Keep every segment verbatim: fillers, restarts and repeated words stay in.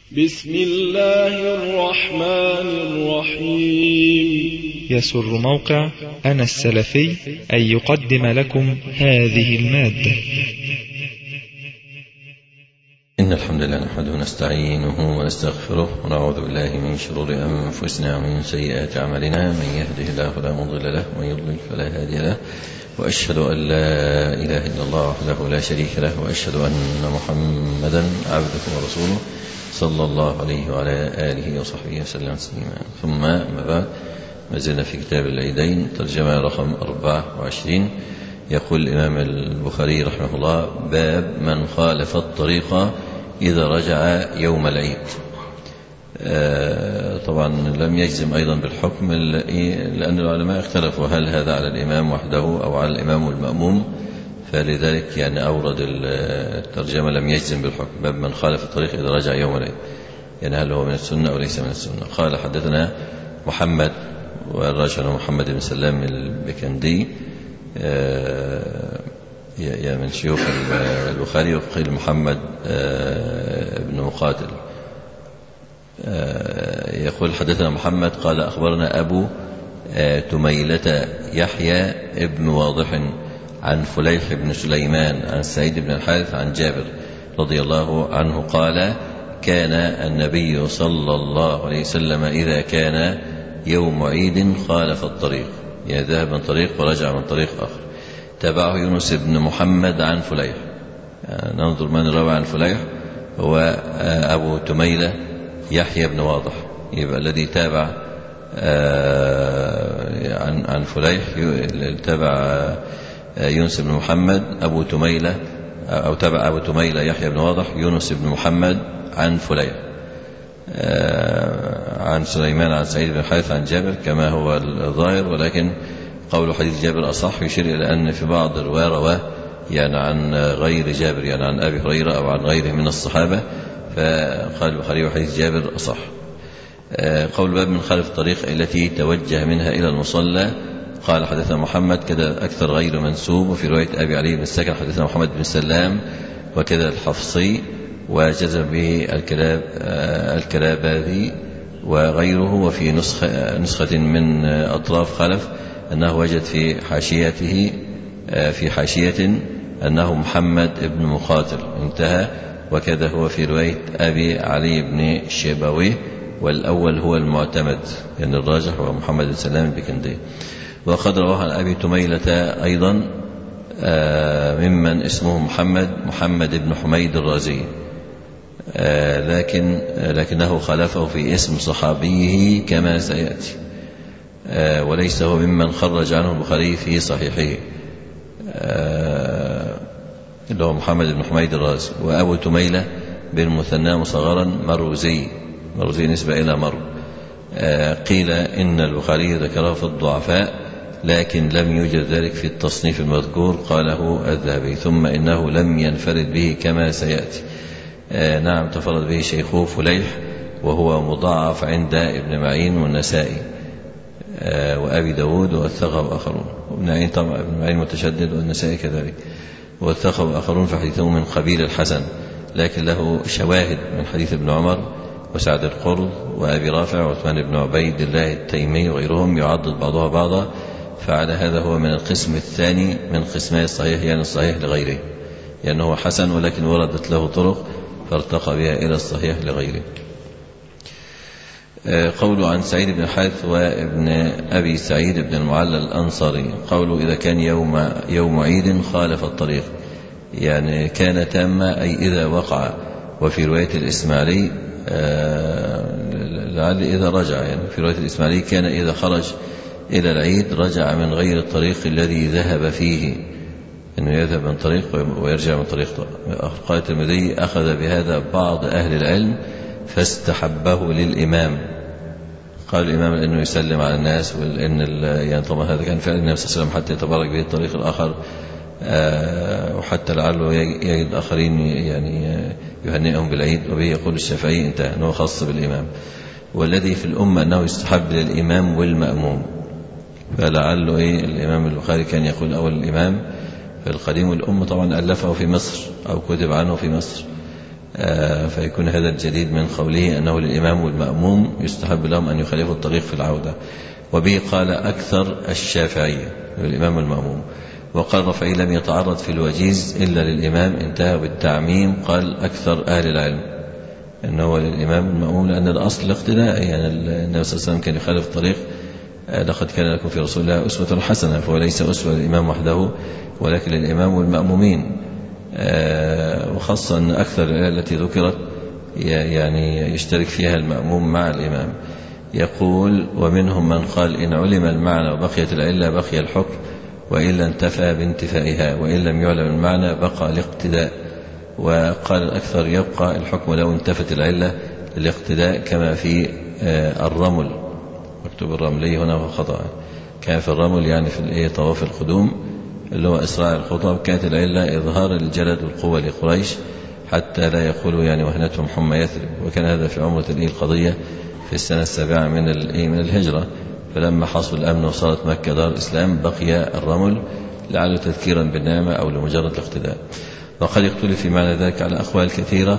بسم الله الرحمن الرحيم. يسر موقع أنا السلفي أن يقدم لكم هذه المادة. إن الحمد لله نحمده ونستعينه ونستغفره ونعوذ بالله من شرور أنفسنا ومن سيئات أعمالنا، من يهده الله فلا مضل له ومن يضلل فلا هادي له، وأشهد أن لا إله إلا الله وحده لا شريك له، وأشهد أن محمدا عبده ورسوله صلى الله عليه وعلى آله وصحبه وسلم تسليما. ثم ما بعد، ما زلنا في كتاب العيدين، ترجمة رقم أربعة وعشرين. يقول الإمام البخاري رحمه الله: باب من خالف الطريق إذا رجع يوم العيد. آه طبعا لم يجزم أيضا بالحكم، لأن العلماء اختلفوا هل هذا على الإمام وحده أو على الإمام والمأموم، فلذلك يعني أورد الترجمة لم يجزم بالحكم. باب من خالف الطريق إذا رجع يوم العيد، يعني هل هو من السنة أو ليس من السنة. قال: حدثنا محمد، والراجل محمد بن سلام البكندي، يعني من شيوخ البخاري، وقيل محمد بن مقاتل. يقول: حدثنا محمد قال: أخبرنا أبو تميلة يحيى ابن واضح عن فليح بن سليمان عن سعيد بن الحارث عن جابر رضي الله عنه قال: كان النبي صلى الله عليه وسلم إذا كان يوم عيد خالف الطريق، يعني ذهب من طريق ورجع من طريق آخر. تابعه يونس بن محمد عن فليح. يعني ننظر من روى عن فليح، هو أبو تميلة يحيى بن واضح، يبقى الذي تابع عن عن فليح تابع يونس بن محمد أبو تميلة، أو تابع أبو تميلة يحيى بن واضح يونس بن محمد عن فليح عن سليمان عن سعيد بن الحارث عن جابر كما هو الظاهر، ولكن قول حديث جابر أصح، يشير إلى أن في بعض الرواية رواه يعني عن غير جابر، يعني عن أبي هريرة أو عن غيره من الصحابة، فقال البخاري وحديث جابر أصح. قول باب من خالف الطريق التي توجه منها إلى المصلى. قال: حدثنا محمد، كذا أكثر غير منسوب، وفي رواية أبي علي بن السكن حدثنا محمد بن سلام، وكذا الحفصي، وجزم به الكلاب الكلاباذي وغيره. وفي نسخة, نسخة من أطراف خلف أنه وجد في حاشيته في حاشية أنه محمد بن مقاتل، انتهى. وكذا هو في رواية أبي علي بن الشيبوي، والأول هو المعتمد، يعني الراجح هو محمد بن سلام البكندي. وقد رواه عن أبي تميلة أيضا ممن اسمه محمد محمد بن حميد الرازي، لكن لكنه خالفه في اسم صحابيه كما سيأتي، وليس هو ممن خرج عنه البخاري في صحيحه، اللي هو محمد بن حميد الرازي. وأبو تميلة بن مثنى مصغرا مروزي، مروزي نسبة إلى مرو. قيل إن البخاري ذكره في الضعفاء، لكن لم يوجد ذلك في التصنيف المذكور، قاله الذهبي. ثم إنه لم ينفرد به كما سيأتي. نعم، تفرد به شيخه فليح، وهو مضاعف عند ابن معين والنسائي وأبي داود، ووثقه آخرون. وابن معين طبعا ابن معين متشدد، والنسائي كذلك، ووثقه آخرون، فحديثه من قبيل الحسن، لكن له شواهد من حديث ابن عمر وسعد القرظ وأبي رافع وعثمان بن عبيد الله التيمي وغيرهم، يعضد بعضها بعضا. فعلى هذا هو من القسم الثاني من قسمي الصحيح، يعني الصحيح لغيره، لأنه يعني حسن ولكن وردت له طرق فارتقى بها إلى الصحيح لغيره. قوله عن سعيد بن الحارث وابن أبي سعيد بن المعلى الأنصاري، قوله إذا كان يوم, يوم عيد خالف الطريق، يعني كان تاما، أي إذا وقع. وفي رواية الإسماعيلي لعل إذا رجع، يعني في رواية الإسماعيلي كان إذا خرج إلى العيد رجع من غير الطريق الذي ذهب فيه، أنه يذهب من طريق ويرجع من طريق آخر. قال الترمذي: أخذ بهذا بعض أهل العلم فاستحبه للإمام. قال الإمام أنه يسلم على الناس، وإن يعني طبعا هذا كان فعل النبي صلى الله عليه وسلم حتى يتبارك به الطريق الآخر، وحتى لعله يجد آخرين يعني يهنئهم بالعيد. وبه يقول الشافعي انتهى، أنه خاص بالإمام. والذي في الأمة أنه يستحب للإمام والمأموم، فلعله إيه الإمام البخاري كان يقول أول الإمام في القديم، والأمة طبعا ألفه في مصر أو كتب عنه في مصر، فيكون هذا الجديد من قوله أنه للإمام والمأموم يستحب لهم أن يخالفوا الطريق في العودة. وبه قال أكثر الشافعية للإمام والمأموم. وقال الرافعي لم يتعرض في الوجيز إلا للإمام، انتهى بالتعميم، قال أكثر أهل العلم أنه للإمام والمأموم، لأن الأصل الاقتداء، يعني النبي صلى الله عليه وسلم كان يخالف الطريق، لقد كان لكم في رسول الله أسوة حسنة، فهو ليس أسوة للإمام وحده ولكن للإمام والمأمومين. وخاصة أن أكثر الآيات التي ذكرت يعني يشترك فيها المأموم مع الإمام. يقول ومنهم من قال إن علم المعنى وبقيت العلة بقي الحكم، وإلا انتفى بانتفائها، وإن لم يعلم المعنى بقى الاقتداء. وقال الأكثر يبقى الحكم لو انتفت العلة للاقتداء، كما في الرمل، مكتوب الرملي هنا وخطأ، كان في الرمل يعني في طواف القدوم اللي هو إسراع الخطب، كانت العلة إظهار الجلد والقوة لقريش حتى لا يقولوا يعني وهنتهم حمى يثرب. وكان هذا في عمرة القضية في السنة السابعة من من الهجرة، فلما حصل الأمن وصارت مكة دار الإسلام بقي الرمل لعله تذكيرا بالنعمة أو لمجرد الاقتداء. وقد يختلف في معنى ذلك على أقوال كثيرة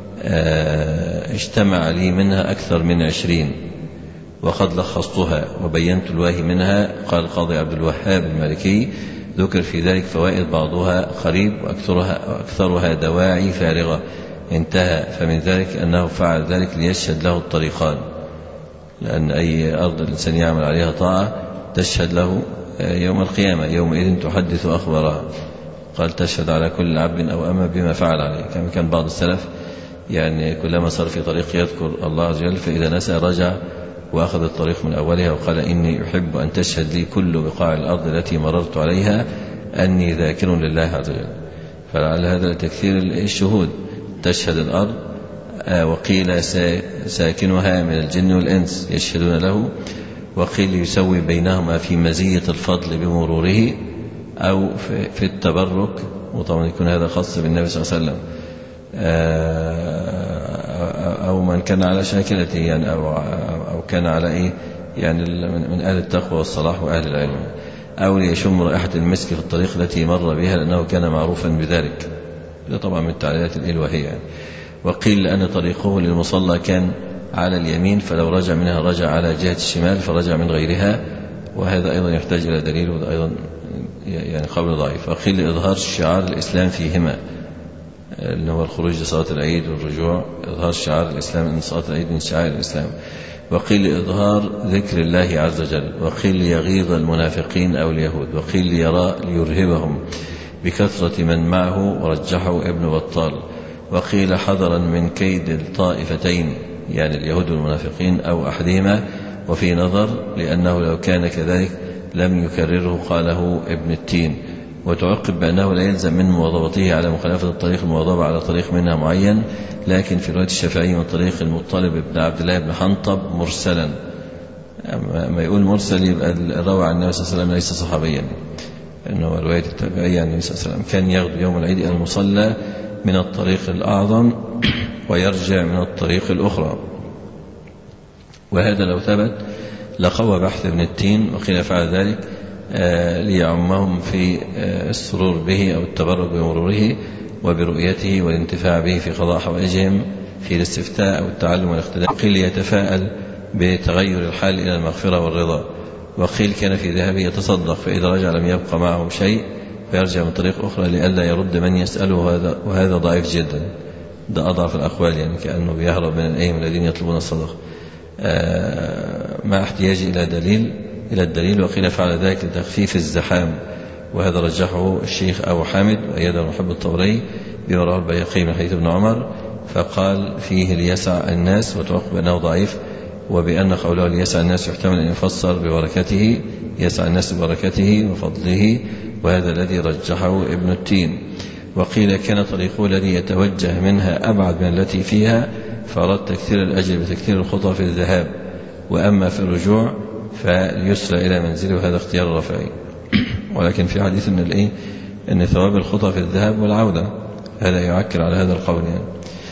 اجتمع لي منها أكثر من عشرين، وقد لخصتها وبينت الواهي منها. قال القاضي عبد الوهاب المالكي ذكر في ذلك فوائد بعضها قريب وأكثرها, وأكثرها دواعي فارغة، انتهى. فمن ذلك أنه فعل ذلك ليشهد له الطريقان، لأن أي أرض الإنسان يعمل عليها طاعة تشهد له يوم القيامة، يومئذ تحدث أخبارها. قال تشهد على كل عبد أو أما بما فعل عليه. كما كان بعض السلف يعني كلما صار في طريق يذكر الله عز وجل، فإذا نسى رجع وأخذ الطريق من أولها وقال إني أحب أن تشهد لي كل بقاع الأرض التي مررت عليها أني ذاكر لله عز وجل. فلعل هذا لتكثير الشهود. تشهد الأرض، وقيل ساكنها من الجن والإنس يشهدون له، وقيل يسوي بينهما في مزية الفضل بمروره أو في التبرك، وطبعا يكون هذا خاص بالنبي صلى الله عليه وسلم، أو من كان على شاكلته يعني أو, أو كان على إيه يعني من أهل التقوى والصلاح وأهل العلم، أو ليشم رائحة المسك في الطريق التي مر بها لأنه كان معروفا بذلك. ده طبعا من التعليلات الإلوهية يعني. وقيل لأن طريقه للمصلى كان على اليمين، فلو رجع منها رجع على جهة الشمال فرجع من غيرها، وهذا أيضا يحتاج إلى دليل، وهذا أيضا يعني قول ضعيف. وقيل لإظهار شعار الإسلام فيهما، اللي هو الخروج لصلاة العيد والرجوع، إظهار شعار الإسلام أن صلاة العيد من شعائر الإسلام. وقيل لإظهار ذكر الله عز وجل. وقيل ليغيظ المنافقين أو اليهود. وقيل ليرى ليرهبهم بكثرة من معه، ورجحه ابن بطال. وقيل حذرا من كيد الطائفتين، يعني اليهود والمنافقين أو أحدهما، وفي نظر لأنه لو كان كذلك لم يكرره، قاله ابن التين. وتعقب بأنه لا يلزم من مواظبته على مخالفة الطريق المواظبة على طريق منها معين، لكن في رواية الشافعي من طريق المطلب بن عبد الله بن حنطب مرسلا. ما يقول مرسل يبقى الروى عن النبي صلى الله عليه وسلم ليس صحابيا، إنه رواية التابعية عن النبي صلى الله عليه وسلم كان يغدو يوم العيد إلى المصلى من الطريق الأعظم ويرجع من الطريق الأخرى. وهذا لو ثبت لقوى بحث ابن التين. وقيل فعل ذلك ليعمهم في السرور به أو التبرك بمروره وبرؤيته والانتفاع به في قضاء حوائجهم في الاستفتاء أو التعلم والاقتداء. وقيل يتفاءل بتغير الحال إلى المغفرة والرضا. وقيل كان في ذهابه يتصدق، فإذا رجع لم يبقى معه شيء فيرجع من طريق أخرى لئلا يرد من يسأله، وهذا, وهذا ضعيف جدا. ده أضعف الأقوال، يعني كأنه بيهرب من الأيم الذين يطلبون الصدقة مع احتياج إلى دليل إلى الدليل. وقيل فعل ذلك لتخفيف الزحام، وهذا رجحه الشيخ أبو حامد وأيده محب الطبري بما رواه البيهقي من حديث ابن عمر، فقال فيه ليسع الناس، وتوقف أنه ضعيف، وبأن قوله ليسع الناس يحتمل أن يفسر ببركته، يسع الناس ببركته وفضله، وهذا الذي رجحه ابن التين. وقيل كان طريقه الذي يتوجه منها أبعد من التي فيها، فأراد تكثير الأجر بتكثير الخطى في الذهاب، وأما في الرجوع فيسرى إلى منزله، وهذا اختيار الرافعي. ولكن في حديث من الإيه أن ثواب الخطى في الذهاب والعودة، هذا يعكر على هذا القول يعني.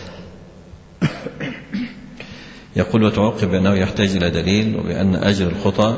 يقول وتعقب بأنه يحتاج إلى دليل، وبأن أجر الخطى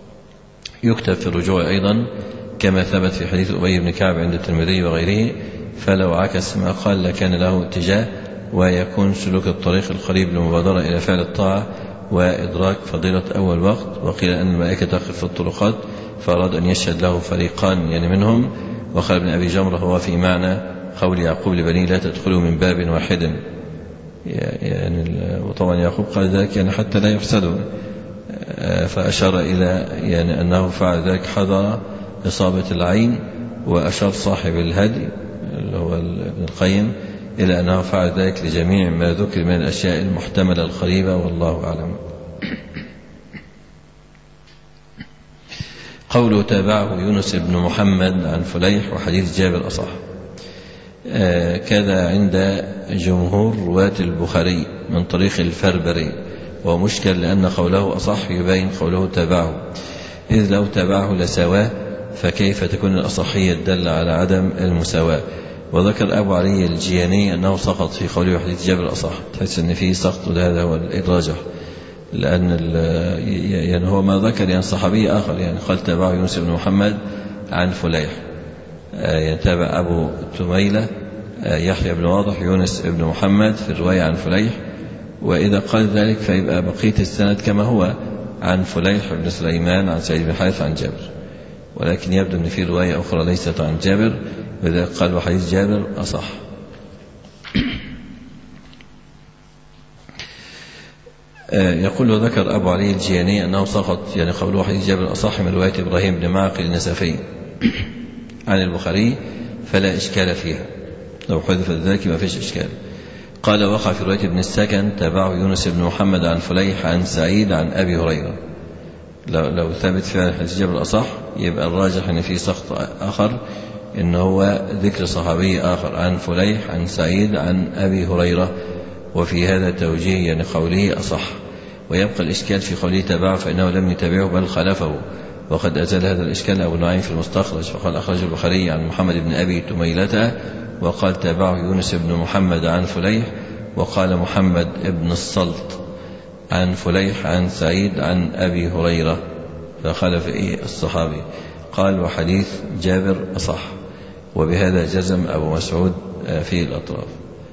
يكتب في الرجوع أيضا، كما ثبت في حديث أبي بن كعب عند الترمذي وغيره فلو عكس ما قال لكان له اتجاه، ويكون سلوك الطريق القريب للمبادرة إلى فعل الطاعة وإدراك فضيلة أول وقت. وقيل أن الملائكة تقف في الطرقات فأراد أن يشهد له فريقان يعني منهم. وقال ابن أبي جمرة هو في معنى قول يعقوب لبنيه لا تدخلوا من باب واحد، يعني وطبعا يعقوب قال ذلك يعني حتى لا يفسدوا، فأشار إلى يعني أنه فعل ذلك حذر إصابة العين. وأشار صاحب الهدي اللي هو ابن القيم إلى أنه فعل ذلك لجميع ما ذكر من الأشياء المحتملة القريبة، والله أعلم. قوله تابعه يونس بن محمد عن فليح وحديث جابر أصح. آه كذا عند جمهور رواة البخاري من طريق الفربري، ومشكل لأن قوله أصح يبين قوله تابعه، إذ لو تابعه لسواه، فكيف تكون الأصحية الدالة على عدم المساواة. وذكر أبو علي الجياني أنه سقط في قوله وحديث جابر أصح، تحس أن فيه سقط، وهذا هو الراجح، لأن يعني هو ما ذكر يعني صحابي آخر، يعني قال تابعه يونس بن محمد عن فليح، يتابع أبو تميلة يحيى بن واضح يونس بن محمد في الرواية عن فليح. وإذا قال ذلك فيبقى بقية السند كما هو عن فليح بن سليمان عن سعيد بن حارث عن جابر، ولكن يبدو أن في رواية أخرى ليست عن جابر، وإذا قال وحديث جابر أصح. يقول وذكر أبو علي الجياني أنه سقط يعني قوله حديث جابر أصح من رواية إبراهيم بن معقل النسفي عن البخاري، فلا إشكال فيها، لو حذف ذلك ما فيش إشكال. قال وقع في رواية ابن السكن تابعه يونس بن محمد عن فليح عن سعيد عن أبي هريرة. لو, لو ثابت فعلا حديث جابر أصح، يبقى الراجح أن في سقط آخر، إن هو ذكر صحابي آخر عن فليح عن سعيد عن أبي هريرة، وفي هذا توجيه يعني قوله أصح. ويبقى الإشكال في قوله تابعه، فإنه لم يتابعه بل خلفه، وقد أزال هذا الإشكال أبو نعيم في المستخرج، فقال أخرج البخاري عن محمد بن أبي تميلة وقال تابعه يونس بن محمد عن فليح، وقال محمد بن الصلت عن فليح عن سعيد عن أبي هريرة، فخلف إيه الصحابي. قال وحديث جابر أصح، وبهذا جزم أبو مسعود في الأطراف.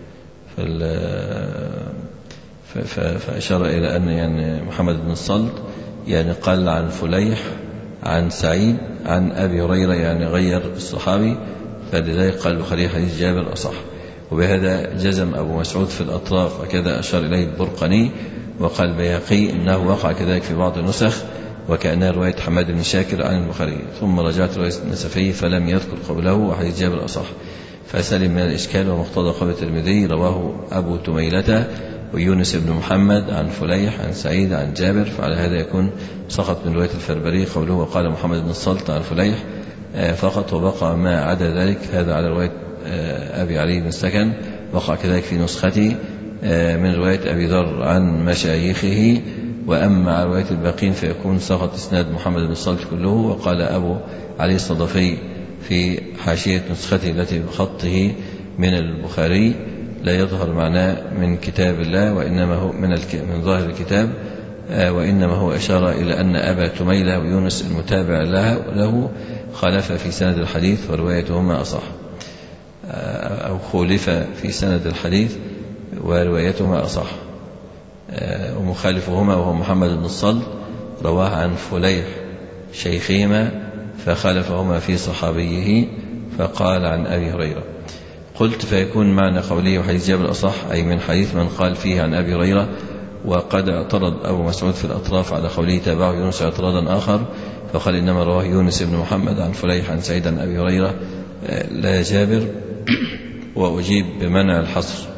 فأشار إلى أن يعني محمد بن الصلت يعني قال عن فليح عن سعيد عن أبي هريرة، يعني غير الصحابي، فلذلك قال البخاري حديث جابر أصح. وبهذا جزم أبو مسعود في الأطراف، وكذا أشار إليه البرقني. وقال البيهقي إنه وقع كذلك في بعض النسخ، وكأنها رواية حماد بن شاكر عن البخاري. ثم رجعت رواية النسفي فلم يذكر قوله وحديث جابر أصح، فسلم من الإشكال. ومقتضى قول الترمذي رواه أبو تميلة ويونس بن محمد عن فليح عن سعيد عن جابر، فعلى هذا يكون سقط من رواية الفربري قوله وقال محمد بن الصلت عن فليح فقط، وبقى ما عدا ذلك. هذا على رواية أبي علي بن السكن. وقع كذلك في نسختي من رواية أبي ذر عن مشايخه. وأما على رواية الباقين فيكون سقط إسناد محمد بن الصلت كله. وقال أبو علي الصدفي في حاشية نسخته التي بخطه من البخاري لا يظهر معناه من كتاب الله، وإنما هو من, من ظاهر الكتاب، وإنما هو إشارة إلى أن أبا تميلة ويونس المتابع له خالف في سند الحديث، وروايتهما أصح، أو خولف في سند الحديث وروايتهما أصح. ومخالفهما وهو محمد بن الصلت رواه عن فليح شيخهما فخالفهما في صحابيه فقال عن أبي هريرة. قلت فيكون معنى قوله وحديث جابر أصح أي من حديث من قال فيه عن أبي هريرة. وقد اعترض أبو مسعود في الأطراف على قوله تابعه يونس اعتراضا آخر، فقال إنما رواه يونس بن محمد عن فليح عن سعيد عن أبي هريرة لا جابر، وأجيب بمنع الحصر،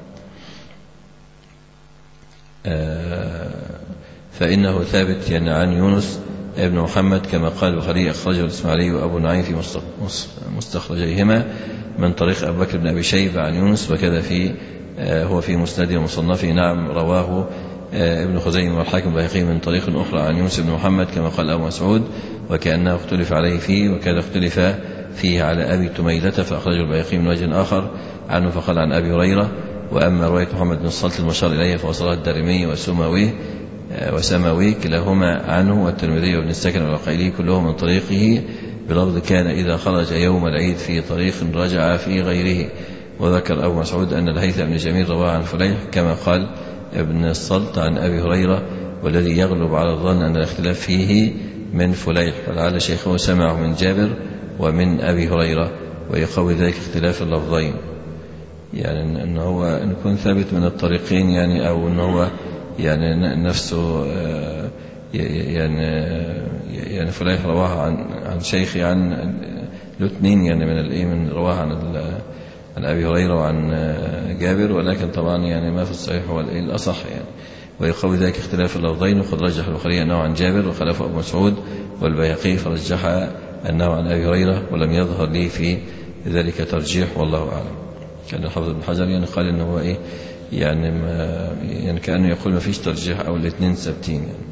فإنه ثابت يعني عن يونس ابن محمد كما قال البخاري أخرجه الإسماعيلي وأبو نعيم في مستخرجيهما من طريق أبو بكر بن أبي شيبة عن يونس، وكذا في هو في مسنده ومصنفه. نعم رواه ابن خزيمة والحاكم البيهقي من طريق أخرى عن يونس بن محمد كما قال أبو مسعود، وكأنه اختلف عليه فيه، وكذا اختلف فيه على أبي تميلة فأخرجه البيهقي من وجه آخر عنه فقال عن أبي هريرة. وأما رواية محمد بن الصلت المشار إليه فوصلها الدارمي والسماوي وسماوي كلاهما عنه، والترمذي وابن السكن والعقيلي كلهم من طريقه بلفظ كان إذا خرج يوم العيد في طريق رجع في غيره. وذكر أبو مسعود أن الهيثم بن جميل رواه عن فليح كما قال ابن الصلت عن أبي هريرة، والذي يغلب على الظن أن الاختلاف فيه من فليح، ولعل شيخه سمعه من جابر ومن أبي هريرة، ويقوي ذلك اختلاف اللفظين، يعني أنه هو أن يكون ثابت من الطريقين، يعني أو أنه هو يعني نفسه يعني يعني فليح رواه عن عن شيخي عن الاثنين، يعني من الايه من رواه عن عن أبي هريرة وعن جابر، ولكن طبعا يعني ما في الصحيح هو الأصح يعني. ويقوي ذلك اختلاف اللفظين، وقد رجح البخاري أنه عن جابر وخلفه أبو مسعود والبيهقي فرجح أنه عن أبي هريرة، ولم يظهر لي في ذلك ترجيح والله أعلم. كان الحافظ ابن حجر يعني قال إنه هو إيه يعني, ما يعني كأنه يقول ما فيش ترجيح أو الاثنين ثابتين يعني.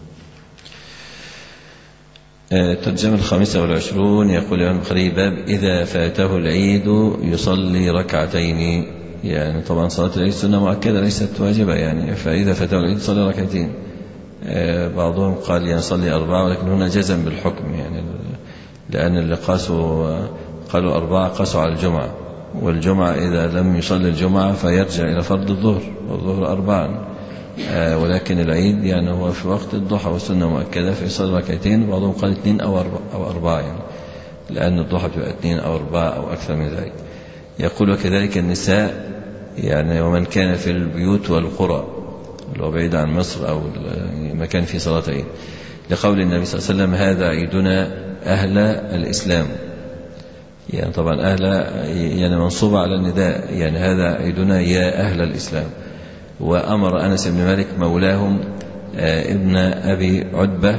الترجمة الخامسة والعشرون يقول الإمام البخاري باب إذا فاته العيد يصلي ركعتين، يعني طبعا صلاة العيد سنة مؤكدة ليست واجبة يعني، فإذا فاته العيد يصلي ركعتين. بعضهم قال يصلي أربعة، ولكن هنا جزم بالحكم يعني، لأن اللي قاسوا قالوا أربعة قاسوا على الجمعة، والجمعة إذا لم يصلي الجمعة فيرجع إلى فرض الظهر، والظهر أربعا، آه ولكن العيد يعني هو في وقت الضحى والسنة مؤكدة فيصلي ركعتين. بعضهم قال اثنين أو أربعة, أو أربعة يعني، لأن الضحى بتبقى اثنين أو أربعة أو أكثر من ذلك. يقول وكذلك النساء يعني، ومن كان في البيوت والقرى لو بعيد عن مصر أو مكان في صلاة عيد، لقول النبي صلى الله عليه وسلم هذا عيدنا أهل الإسلام، يعني طبعا أهل يعني منصوبة على النداء، يعني هذا عيدنا يا أهل الإسلام. وأمر أنس بن مالك مولاهم آه ابن أبي عتبة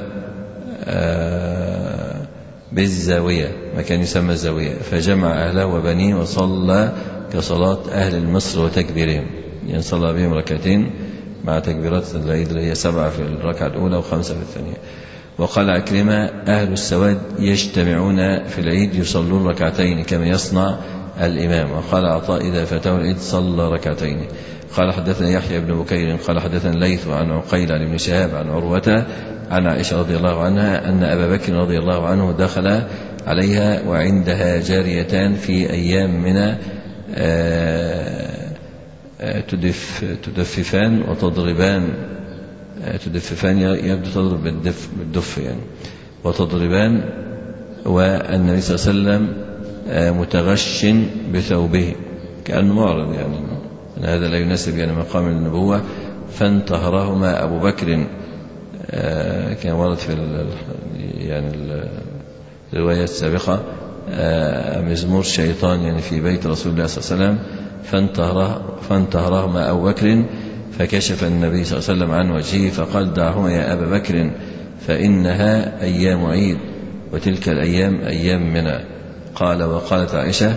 آه بالزاوية، مكان يسمى الزاوية، فجمع أهله وبنيه وصلى كصلاة أهل مصر وتكبيرهم، يعني صلى بهم ركعتين مع تكبيرات العيد اللي هي سبعة في الركعة الأولى وخمسة في الثانية. وقال عكرمة أهل السواد يجتمعون في العيد يصلون ركعتين كما يصنع الإمام. وقال عطاء إذا فاته العيد صلى ركعتين. قال حدثنا يحيى بن بكير قال حدثنا الليث عن عقيل عن ابن شهاب عن عروة عن عائشة رضي الله عنها أن أبا بكر رضي الله عنه دخل عليها وعندها جاريتان في أيام من تدف تدففان وتضربان، تدففان يبدو تضرب بالدف, بالدف يعني، وتضربان، والنبي صلى الله عليه وسلم متغش بثوبه كأنه معرض، يعني أن هذا لا يناسب يعني مقام النبوة. فانتهرهما أبو بكر، كان ورد في يعني الرواية السابقة مزمور شيطان يعني في بيت رسول الله صلى الله عليه وسلم، فانتهره فانتهرهما أبو بكر، فكشف النبي صلى الله عليه وسلم عن وجهه فقال دعهما يا أبا بكر فإنها أيام عيد وتلك الأيام أيام منى. قال وقالت عائشة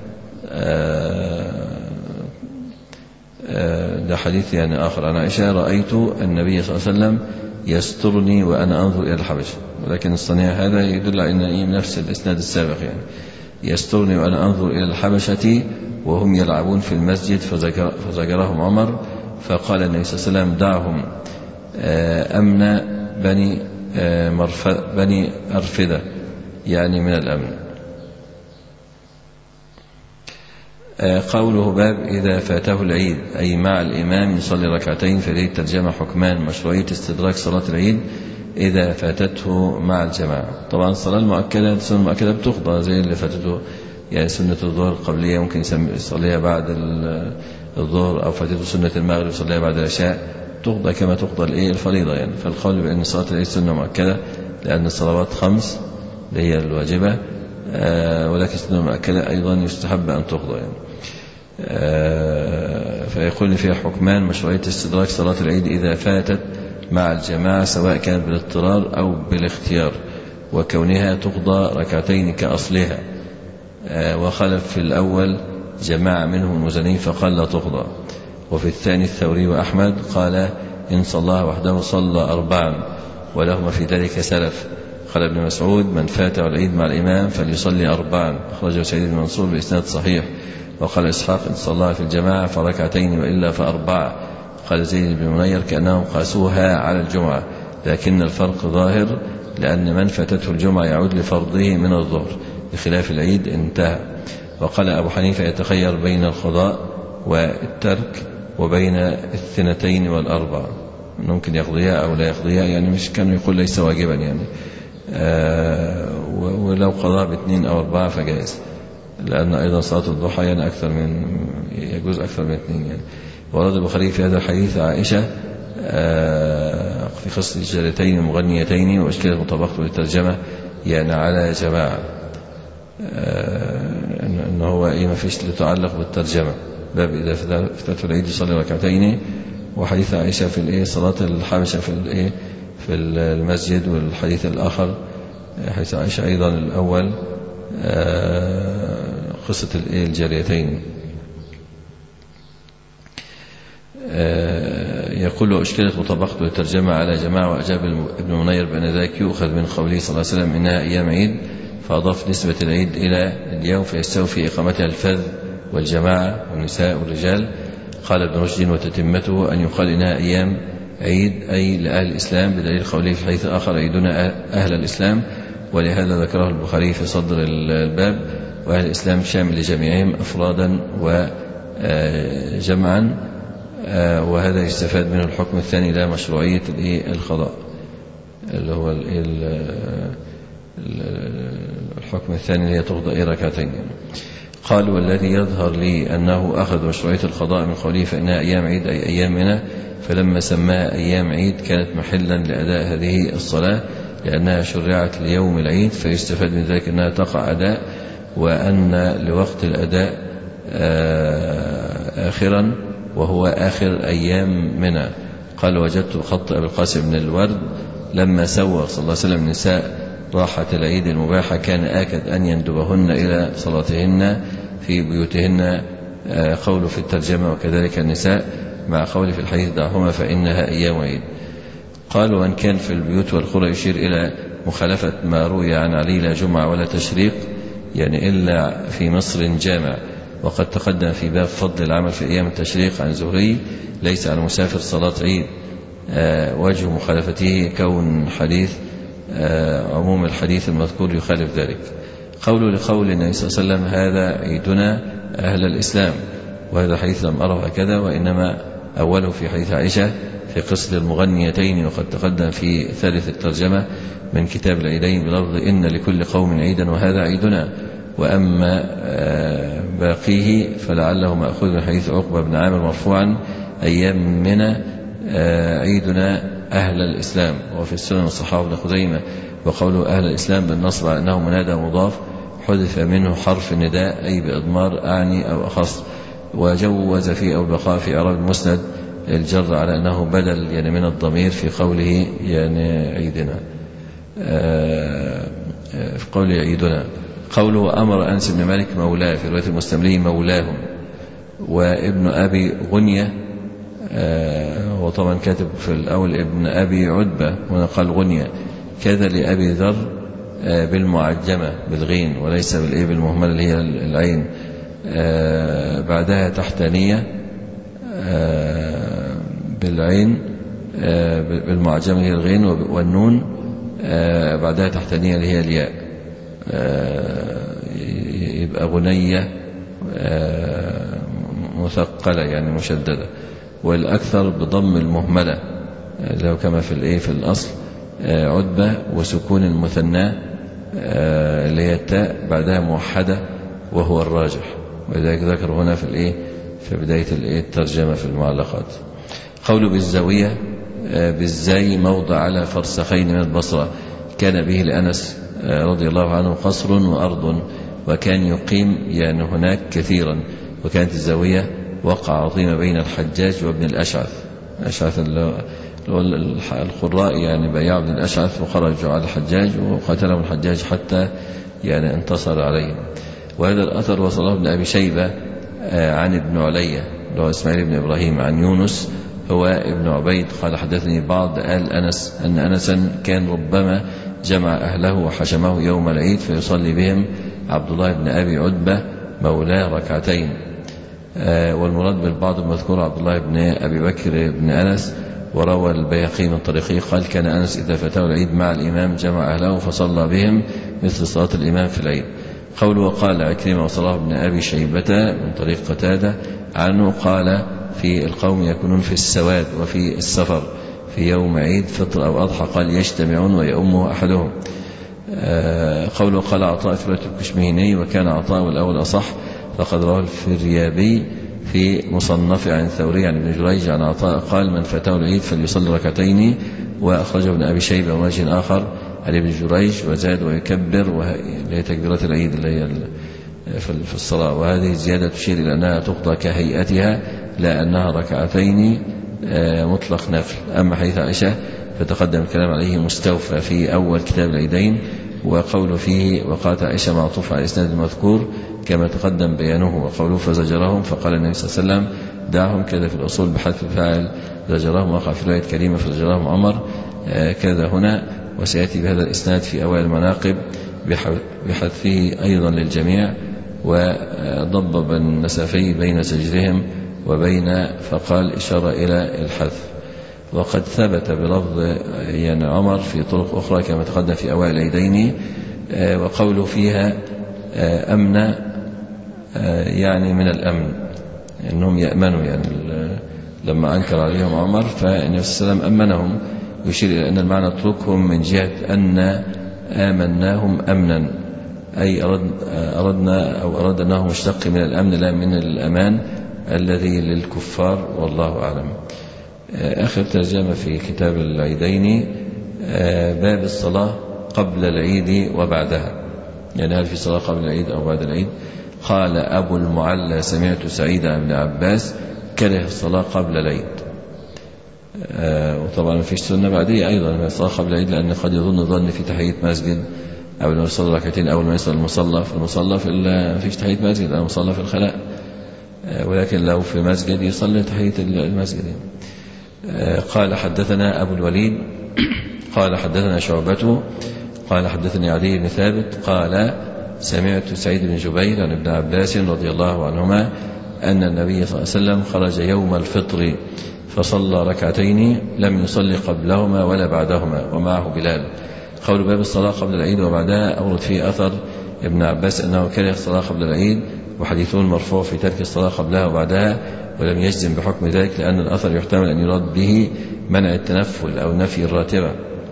ده حديث يعني آخر عن عائشة رأيت النبي صلى الله عليه وسلم يسترني وأنا أنظر إلى الحبشة، ولكن الصنيع هذا يدل على أن نفس الإسناد السابق يعني، يسترني وأنا أنظر إلى الحبشة وهم يلعبون في المسجد فزجرهم عمر، فقال النبي صلى الله عليه وسلم دعهم أمن بني بني أرفدة، يعني من الأمن. قوله باب إذا فاته العيد أي مع الإمام يصلي ركعتين، في هذه الترجمة حكمان: مشروعية استدراك صلاة العيد إذا فاتته مع الجماعة. طبعا الصلاة المؤكدة السنة المؤكدة بتقضى زي اللي فاتته، يعني سنة الظهر القبلية ممكن يصليها بعد الظهر، أو فاتته سنة المغرب يصليها بعد العشاء، تقضى كما تقضى الإيه الفريضة يعني. فالقول بأن صلاة العيد سنة مؤكدة لأن الصلوات خمس اللي هي الواجبة، آه ولكن السنة المؤكدة أيضا يستحب أن تقضى يعني. آه فيقول فيها حكمان: مشروعية استدراك صلاة العيد إذا فاتت مع الجماعة سواء كانت بالاضطرار أو بالاختيار، وكونها تقضى ركعتين كأصلها. آه وخلف في الأول جماعة منهم المزني فقال لا تقضى، وفي الثاني الثوري وأحمد قال إن صلى وحده صلى أربعا، ولهما في ذلك سلف. قال ابن مسعود من فاته العيد مع الإمام فليصلي أربعا، أخرجه سعيد بن منصور بإسناد صحيح. وقال إسحاق إن صلى في الجماعة فركعتين وإلا فأربعة. قال زيد بن منير كأنهم قاسوها على الجمعة، لكن الفرق ظاهر لأن من فاتته الجمعة يعود لفرضه من الظهر بخلاف العيد انتهى. وقال أبو حنيفة يتخير بين القضاء والترك وبين الثنتين والأربع، ممكن يقضيها أو لا يقضيها، يعني مش كانوا يقول ليس واجبا يعني، آه ولو قضاء باثنين أو أربعة فجائز، لأن أيضا صلاة الضحى يعني أكثر من يجوز أكثر من اثنين يعني. ورد البخاري في هذا الحديث عائشة آه في قصة الجاريتين المغنيتين وأشكال مطابقته للترجمة يعني على جماعة، آه إن هو إيه ما فيش لتعلق بالترجمة، باب إذا فتاة العيد يصلي ركعتين، وحديث عائشة في الإيه صلاة الحبشة في الإيه في المسجد، والحديث الآخر حديث عائشة أيضا الأول آه قصة الإيه الجاريتين. آه يقول أشكلت مطابقته للترجمة على جماعة، وأجاب ابن منير بأن ذلك يؤخذ من قوله صلى الله عليه وسلم إنها أيام عيد، فأضاف نسبة العيد إلى اليوم فيستوي في إقامتها الفذ والجماعة والنساء والرجال. قال ابن رشد وتتمته أن يقال إنها أيام عيد أي لأهل الإسلام، بدليل قوله في الحديث الآخر عيدنا أهل الإسلام، ولهذا ذكره البخاري في صدر الباب، وأهل الإسلام شامل لجميعهم أفرادا وجمعا، وهذا يستفاد منه الحكم الثاني لا مشروعية القضاء، اللي هو الحكم الثاني اللي هي تقضى ركعتين. قال والذي يظهر لي أنه أخذ مشروعية القضاء من قوله فإنها أيام عيد أي أيامنا، فلما سماها أيام عيد كانت محلا لأداء هذه الصلاة لأنها شرعت ليوم العيد، فيستفاد من ذلك أنها تقع أداء، وأن لوقت الأداء آخرا وهو آخر أيام منى. قال وجدت خط أبي القاسم بن الورد لما سوى صلى الله عليه وسلم النساء راحة العيد المباحة كان آكد أن يندبهن إلى صلاتهن في بيوتهن، قول في الترجمة وكذلك النساء، مع قول في الحديث دعهما فإنها أيام عيد. قال وأن كان في البيوت والقرى يشير إلى مخالفة ما روي عن علي لا جمعة ولا تشريق يعني إلا في مصر جامع، وقد تقدم في باب فضل العمل في أيام التشريق عن زهري ليس على المسافر صلاة عيد. آه وجه مخالفته كون حديث آه عموم الحديث المذكور يخالف ذلك. قول لقول النبي صلى الله عليه وسلم هذا عيدنا أهل الإسلام، وهذا حديث لم أره هكذا، وإنما أوله في حديث عائشة في قصة المغنيتين، وقد تقدم في ثالث الترجمة من كتاب العيدين بلفظ إن لكل قوم عيدا وهذا عيدنا. وأما آه باقيه فلعله مأخوذ من حديث عقبة بن عامر مرفوعا أيام منى آه عيدنا أهل الإسلام، وفي السنن الصحابة بن خزيمة وقوله أهل الإسلام بالنصب على أنه منادى مضاف حذف منه حرف النداء أي بإضمار أعني أو أخص، وجوز في أو بقاء في إعراب المسند الجر على أنه بدل يعني من الضمير في قوله يعني عيدنا آه في قوله عيدنا. قوله أمر أنس بن مالك مولاه في رواية المستملي مولاهم. وابن أبي غنية آه هو طبعا كاتب في الأول ابن أبي عتبة هنا قال غنية، كذا لأبي ذر آه بالمعجمة بالغين وليس بالإيه بالمهملة اللي هي العين، آه بعدها تحتانية آه بالعين آه بالمعجمة اللي هي الغين، والنون آه بعدها تحتانية اللي هي الياء، آه يبقى غنية آه مثقلة يعني مشددة، والأكثر بضم المهملة لو كما في الإيه في الأصل آه عتبة، وسكون المثنى آه اللي هي التاء بعدها موحدة وهو الراجح، ولذلك ذكر هنا في الإيه في بداية الإيه الترجمة في المعلقات. قوله بالزاوية آه بالزاي موضع على فرسخين من البصرة، كان به لأنس رضي الله عنه قصر وأرض، وكان يقيم يعني هناك كثيرا، وكانت الزاوية وقع عظيمة بين الحجاج وابن الأشعث. الأشعث اللي هو القراء يعني بياع ابن الأشعث، وخرجوا على الحجاج وقتلهم الحجاج حتى يعني انتصر عليهم. وهذا الأثر وصله ابن أبي شيبة عن ابن علية اللي هو إسماعيل بن إبراهيم عن يونس هو ابن عبيد قال حدثني بعض آل أنس أن أنسا كان ربما جمع أهله وحشمه يوم العيد فيصلي بهم عبد الله بن أبي عتبة مولاه ركعتين. آه والمراد بالبعض المذكور عبد الله بن أبي بكر بن أنس، وروى البيهقي من طريقه قال كان أنس إذا فاته العيد مع الإمام جمع أهله فصلى بهم مثل صلاة الإمام في العيد. قوله وقال عكرمة وصلاح بن أبي شيبة من طريق قتادة عنه قال في القوم يكونون في السواد وفي السفر في يوم عيد فطر أو أضحى قال يجتمعون ويؤمه أحدهم. قوله قال عطاء في رواية الكشمهيني وكان عطاء الأول أصح فقد رواه الفريابي في مصنف عن ثوري عن ابن جريج عن عطاء قال من فاته العيد فليصلي ركعتين، وأخرجه ابن أبي شيبة ووجه آخر عن ابن جريج وزاد ويكبر وهي تكبيرات العيد اللي هي في الصلاة، وهذه الزيادة تشير إلى أنها تقضى كهيئتها لا أنها ركعتين مطلق نفل. أما حديث عائشة فتقدم الكلام عليه مستوفى في أول كتاب العيدين، وقوله فيه وقالت عائشة معطوف على الإسناد المذكور كما تقدم بيانه. وقوله فزجرهم فقال النبي صلى الله عليه وسلم دعهم كذا في الأصول بحذف الفاعل زجرهم، وقع في رواية كريمة فزجرهم عمر كذا هنا، وسيأتي بهذا الإسناد في أوائل المناقب بحذفه أيضا للجميع. وضبب النسافي بين زجرهم وبين فقال إشارة إلى الحذف. وقد ثبت بلفظ يعني عمر في طرق أخرى كما تقدم في أوائل العيدين. وقوله فيها أمن يعني من الأمن أنهم يأمنوا، يعني لما أنكر عليهم عمر فالنبي صلى الله عليه وسلم أمنهم، يشير إلى أن المعنى اتركهم من جهة أن آمناهم أمنا، أي أرد أردنا أو أراد أنه مشتق من الأمن لا من الأمان الذي للكفار، والله أعلم. آخر ترجمة في كتاب العيدين باب الصلاة قبل العيد وبعدها، يعني هل في صلاة قبل العيد أو بعد العيد؟ قال أبو المعلى سمعت سعيد بن عباس كره الصلاة قبل العيد. وطبعا ما فيش سنة بعدية أيضا الصلاة قبل العيد، لأن قد يظن ظن في تحية مسجد أو لما يصلي ركعتين أول ما يصل المصلى في المصلى في ما فيش تحية مسجد أو مصلى في الخلاء، ولكن لو في مسجد يصلي تحية المسجد. قال حدثنا أبو الوليد قال حدثنا شعبته قال حدثني عدي بن ثابت قال سمعت سعيد بن جبير عن ابن عباس رضي الله عنهما أن النبي صلى الله عليه وسلم خرج يوم الفطر فصلى ركعتين لم يصلي قبلهما ولا بعدهما ومعه بلال. قول باب الصلاة قبل العيد وبعدها أورد فيه أثر ابن عباس أنه كره الصلاة قبل العيد، وحديثه المرفوع في ترك الصلاة قبلها وبعدها، ولم يجزم بحكم ذلك لأن الأثر يحتمل أن يراد به منع التنفل أو نفي الراتبة.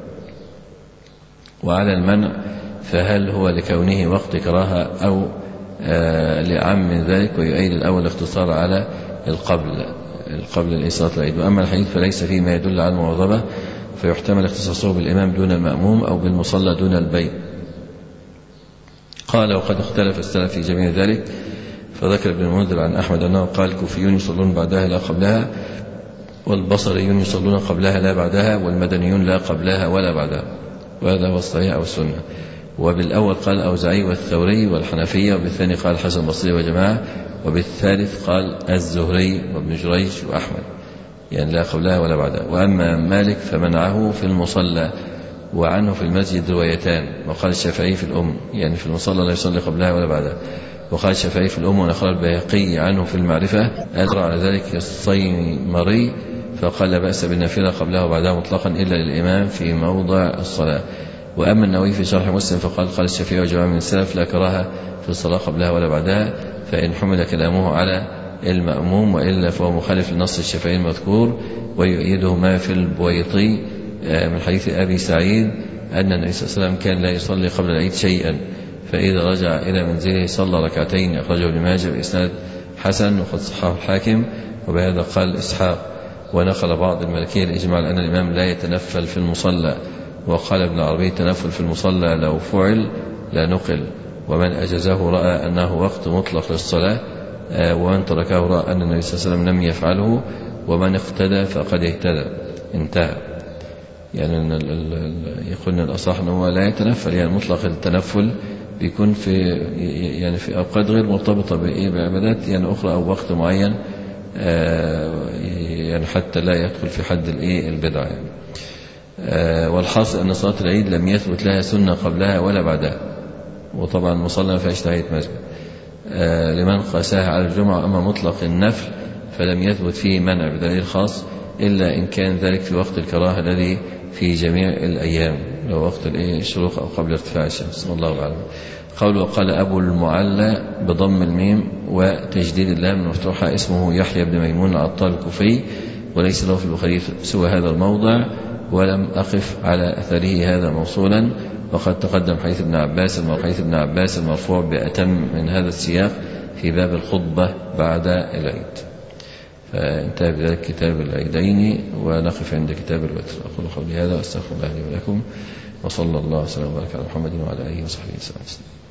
وعلى المنع فهل هو لكونه وقت كراهة أو آه لعم من ذلك، ويؤيد الأول الاختصار على القبل القبل لصلاة العيد. وأما الحديث فليس فيه ما يدل على المواظبة، فيحتمل اختصاصه بالإمام دون المأموم أو بالمصلى دون البيت. قال وقد اختلف السلف في جميع ذلك، فذكر ابن المنذر عن أحمد أنه قال كوفيون يصلون بعدها لا قبلها، والبصريون يصلون قبلها لا بعدها، والمدنيون لا قبلها ولا بعدها، وهذا هو الصحيح أو السنة. وبالأول قال الأوزاعي والثوري والحنفية، وبالثاني قال الحسن البصري وجماعة، وبالثالث قال الزهري وابن جريج وأحمد، يعني لا قبلها ولا بعدها. وأما مالك فمنعه في المصلى، وعنه في المسجد روايتان، وقال الشافعي في الأم يعني في المصلى لا يصلي قبلها ولا بعدها، وقال الشافعي في الأم، ونقل البيهقي عنه في المعرفة أدرى على ذلك الصيمري فقال لا بأس بالنافلة قبلها وبعدها مطلقا إلا للإمام في موضع الصلاة. وأما النووي في شرح مسلم فقال قال الشافعي وجماعة من السلف لا كراهة في الصلاة قبلها ولا بعدها، فإن حمل كلامه على المأموم، وإلا فهو مخالف لنص الشافعي المذكور، ويؤيده ما في البويطي من حديث أبي سعيد أن النبي صلى الله عليه وسلم كان لا يصلي قبل العيد شيئا، فإذا رجع إلى منزله صلى ركعتين، أخرجه ابن ماجه بإسناد حسن وقد صححه الحاكم، وبهذا قال إسحاق. ونقل بعض المالكية الإجماع أن الإمام لا يتنفل في المصلى، وقال ابن عربي التنفل في المصلى لو فعل لا نقل، ومن أجزاه رأى أنه وقت مطلق للصلاة، ومن تركه رأى أن النبي صلى الله عليه وسلم لم يفعله، ومن اقتدى فقد اهتدى. انتهى. يعني يقولنا الأصح أنه لا يتنفل، يعني مطلق التنفل بيكون في يعني في أوقات غير مرتبطة بعبادات يعني أخرى أو وقت معين، يعني حتى لا يدخل في حد البدعة يعني. والحاصل أن صلاة العيد لم يثبت لها سنة قبلها ولا بعدها، وطبعا مصلى ما فيهاش تحية مسجد لمن قاساها على الجمعة. أما مطلق النفل فلم يثبت فيه منع بدليل خاص إلا إن كان ذلك في وقت الكراهة الذي في جميع الأيام، لو وقت الشروق أو قبل ارتفاع الشمس، والله أعلم. قوله وقال أبو المعلى بضم الميم وتجديد اللام المفتوحة اسمه يحيى بن ميمون العطار الكوفي، وليس له في البخاري سوى هذا الموضع، ولم أقف على أثره هذا موصولا، وقد تقدم حديث ابن عباس حديث ابن عباس المرفوع بأتم من هذا السياق في باب الخطبة بعد العيد. فانتهى بذلك كتاب العيدين، ونقف عند كتاب الوتر. أقول قولي هذا وأستغفر الله لي ولكم، وصلى الله وسلم وبارك على محمد وعلى آله وصحبه وسلم.